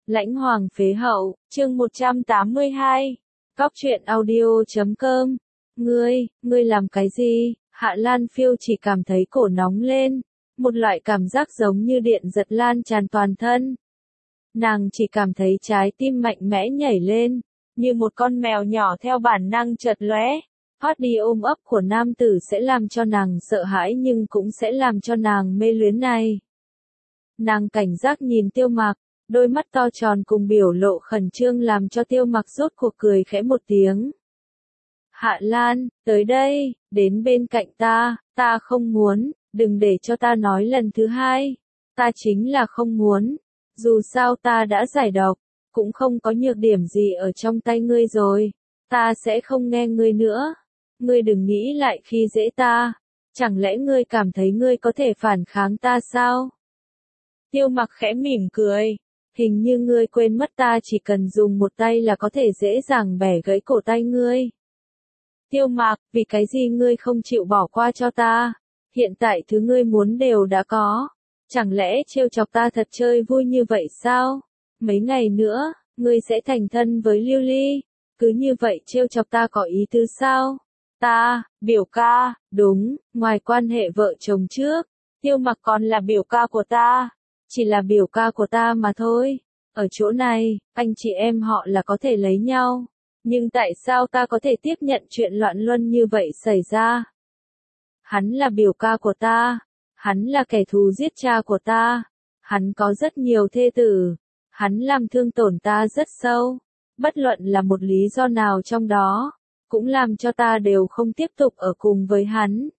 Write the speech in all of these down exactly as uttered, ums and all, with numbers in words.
Lãnh Hoàng Phế Hậu, chương một trăm tám mươi hai. Cóc truyện audio chấm com. Ngươi, ngươi làm cái gì? Hạ Lan Phiêu chỉ cảm thấy cổ nóng lên, một loại cảm giác giống như điện giật lan tràn toàn thân. Nàng chỉ cảm thấy trái tim mạnh mẽ nhảy lên, như một con mèo nhỏ theo bản năng chợt lóe. Thoát đi ôm ấp của nam tử sẽ làm cho nàng sợ hãi nhưng cũng sẽ làm cho nàng mê luyến này. Nàng cảnh giác nhìn Tiêu Mặc, đôi mắt to tròn cùng biểu lộ khẩn trương làm cho Tiêu Mặc rốt cuộc cười khẽ một tiếng. Hạ Lan, tới đây, đến bên cạnh ta, ta không muốn, đừng để cho ta nói lần thứ hai. Ta chính là không muốn, dù sao ta đã giải độc, cũng không có nhược điểm gì ở trong tay ngươi rồi, ta sẽ không nghe ngươi nữa. Ngươi đừng nghĩ lại khi dễ ta, chẳng lẽ ngươi cảm thấy ngươi có thể phản kháng ta sao? Tiêu Mặc khẽ mỉm cười, hình như ngươi quên mất ta chỉ cần dùng một tay là có thể dễ dàng bẻ gãy cổ tay ngươi. Tiêu Mặc, vì cái gì ngươi không chịu bỏ qua cho ta? Hiện tại thứ ngươi muốn đều đã có, chẳng lẽ trêu chọc ta thật chơi vui như vậy sao? Mấy ngày nữa, ngươi sẽ thành thân với Lưu Ly, cứ như vậy trêu chọc ta có ý tứ sao? Ta, biểu ca, đúng, ngoài quan hệ vợ chồng trước, Tiêu Mặc còn là biểu ca của ta, chỉ là biểu ca của ta mà thôi. Ở chỗ này, anh chị em họ là có thể lấy nhau, nhưng tại sao ta có thể tiếp nhận chuyện loạn luân như vậy xảy ra? Hắn là biểu ca của ta, hắn là kẻ thù giết cha của ta, hắn có rất nhiều thê tử, hắn làm thương tổn ta rất sâu, bất luận là một lý do nào trong đó, cũng làm cho ta đều không tiếp tục ở cùng với hắn.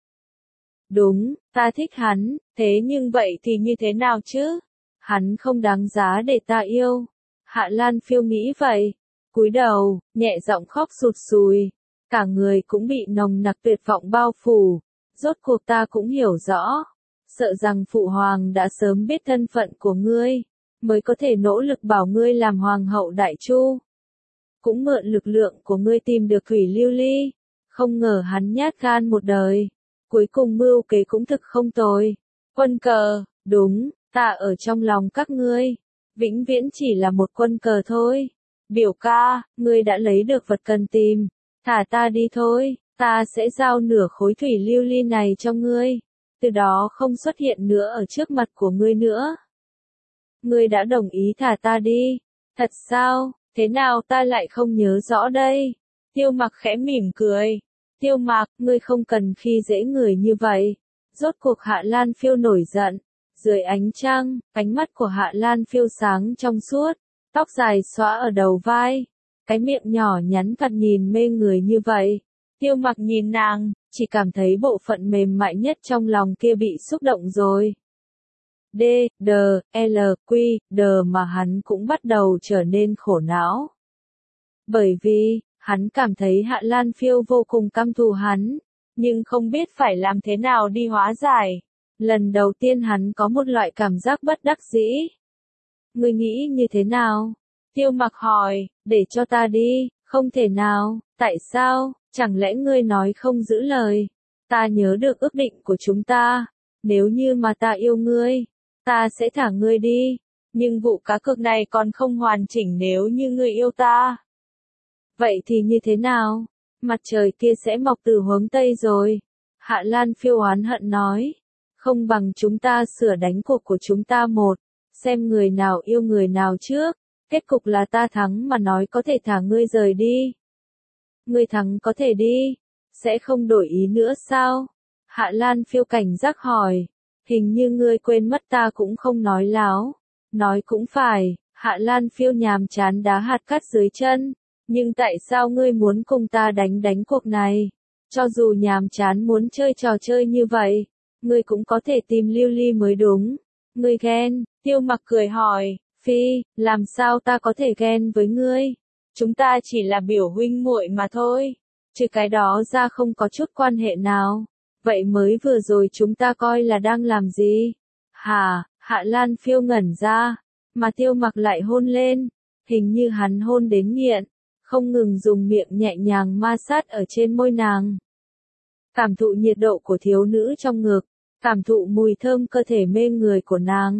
Đúng, ta thích hắn, thế nhưng vậy thì như thế nào chứ? Hắn không đáng giá để ta yêu. Hạ Lan Phiêu nghĩ vậy, cúi đầu, nhẹ giọng khóc sụt sùi, cả người cũng bị nồng nặc tuyệt vọng bao phủ. Rốt cuộc ta cũng hiểu rõ, sợ rằng phụ hoàng đã sớm biết thân phận của ngươi, mới có thể nỗ lực bảo ngươi làm hoàng hậu Đại Chu. Cũng mượn lực lượng của ngươi tìm được Thủy Lưu Ly, không ngờ hắn nhát gan một đời, cuối cùng mưu kế cũng thực không tồi. Quân cờ, đúng, ta ở trong lòng các ngươi, vĩnh viễn chỉ là một quân cờ thôi. Biểu ca, ngươi đã lấy được vật cần tìm, thả ta đi thôi, ta sẽ giao nửa khối Thủy Lưu Ly này cho ngươi, từ đó không xuất hiện nữa ở trước mặt của ngươi nữa. Ngươi đã đồng ý thả ta đi, thật sao? Thế nào ta lại không nhớ rõ đây? Tiêu Mặc khẽ mỉm cười. Tiêu Mặc, ngươi không cần khi dễ người như vậy. Rốt cuộc Hạ Lan Phiêu nổi giận. Dưới ánh trăng, ánh mắt của Hạ Lan Phiêu sáng trong suốt, tóc dài xõa ở đầu vai, cái miệng nhỏ nhắn thật nhìn mê người như vậy. Tiêu Mặc nhìn nàng, chỉ cảm thấy bộ phận mềm mại nhất trong lòng kia bị xúc động rồi. D, D, L, Q, D mà hắn cũng bắt đầu trở nên khổ não. Bởi vì, hắn cảm thấy Hạ Lan Phiêu vô cùng căm thù hắn, nhưng không biết phải làm thế nào đi hóa giải. Lần đầu tiên hắn có một loại cảm giác bất đắc dĩ. Ngươi nghĩ như thế nào? Tiêu Mặc hỏi, để cho ta đi, không thể nào, tại sao, chẳng lẽ ngươi nói không giữ lời? Ta nhớ được ước định của chúng ta, nếu như mà ta yêu ngươi, ta sẽ thả ngươi đi, nhưng vụ cá cược này còn không hoàn chỉnh nếu như ngươi yêu ta. Vậy thì như thế nào? Mặt trời kia sẽ mọc từ hướng Tây rồi. Hạ Lan Phiêu oán hận nói, không bằng chúng ta sửa đánh cuộc của chúng ta một, xem người nào yêu người nào trước, kết cục là ta thắng mà nói có thể thả ngươi rời đi. Ngươi thắng có thể đi, sẽ không đổi ý nữa sao? Hạ Lan Phiêu cảnh giác hỏi. Hình như ngươi quên mất ta cũng không nói láo. Nói cũng phải, Hạ Lan Phiêu nhàm chán đá hạt cát dưới chân. Nhưng tại sao ngươi muốn cùng ta đánh đánh cuộc này? Cho dù nhàm chán muốn chơi trò chơi như vậy, ngươi cũng có thể tìm Lưu Ly mới đúng. Ngươi ghen, Tiêu Mặc cười hỏi, Phi, làm sao ta có thể ghen với ngươi? Chúng ta chỉ là biểu huynh muội mà thôi. Trừ cái đó ra không có chút quan hệ nào. Vậy mới vừa rồi chúng ta coi là đang làm gì? Hả? Hạ Lan Phiêu ngẩn ra, mà Tiêu Mặc lại hôn lên, hình như hắn hôn đến nghiện, không ngừng dùng miệng nhẹ nhàng ma sát ở trên môi nàng. Cảm thụ nhiệt độ của thiếu nữ trong ngực, cảm thụ mùi thơm cơ thể mê người của nàng,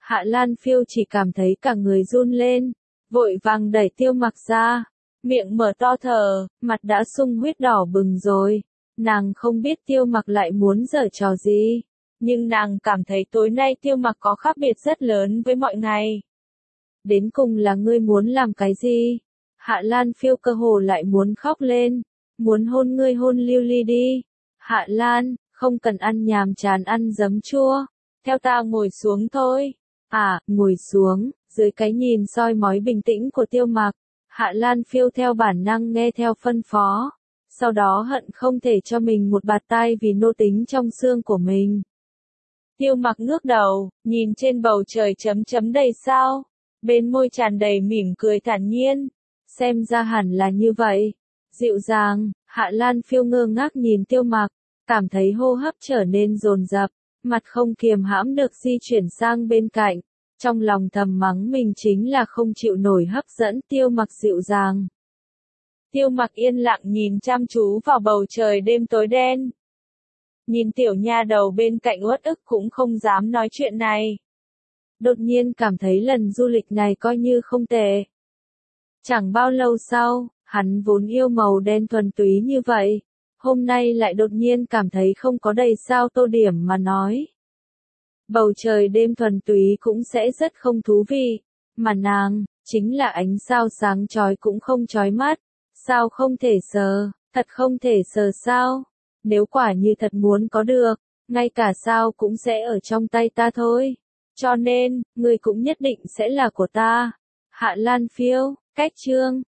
Hạ Lan Phiêu chỉ cảm thấy cả người run lên, vội vàng đẩy Tiêu Mặc ra, miệng mở to thở, mặt đã sung huyết đỏ bừng rồi. Nàng không biết Tiêu Mặc lại muốn giở trò gì, nhưng nàng cảm thấy tối nay Tiêu Mặc có khác biệt rất lớn với mọi ngày. Đến cùng là ngươi muốn làm cái gì? Hạ Lan Phiêu cơ hồ lại muốn khóc lên, muốn hôn ngươi hôn Lưu Ly đi. Hạ Lan, không cần ăn nhàm chán ăn giấm chua, theo ta ngồi xuống thôi. À, ngồi xuống, dưới cái nhìn soi mói bình tĩnh của Tiêu Mặc, Hạ Lan Phiêu theo bản năng nghe theo phân phó, sau đó hận không thể cho mình một bạt tai vì nô tính trong xương của mình. Tiêu Mặc ngước đầu, nhìn trên bầu trời chấm chấm đầy sao, bên môi tràn đầy mỉm cười thản nhiên, xem ra hẳn là như vậy. Dịu dàng, Hạ Lan Phiêu ngơ ngác nhìn Tiêu Mặc, cảm thấy hô hấp trở nên dồn dập, mặt không kiềm hãm được di chuyển sang bên cạnh, trong lòng thầm mắng mình chính là không chịu nổi hấp dẫn Tiêu Mặc dịu dàng. Tiêu Mặc yên lặng nhìn chăm chú vào bầu trời đêm tối đen. Nhìn tiểu nha đầu bên cạnh uất ức cũng không dám nói chuyện này. Đột nhiên cảm thấy lần du lịch này coi như không tệ. Chẳng bao lâu sau, hắn vốn yêu màu đen thuần túy như vậy, hôm nay lại đột nhiên cảm thấy không có đầy sao tô điểm mà nói. Bầu trời đêm thuần túy cũng sẽ rất không thú vị, mà nàng, chính là ánh sao sáng chói cũng không chói mắt, sao không thể sờ, thật không thể sờ sao, nếu quả như thật muốn có được, ngay cả sao cũng sẽ ở trong tay ta thôi, cho nên, người cũng nhất định sẽ là của ta. Hạ Lan Phiêu, cách chương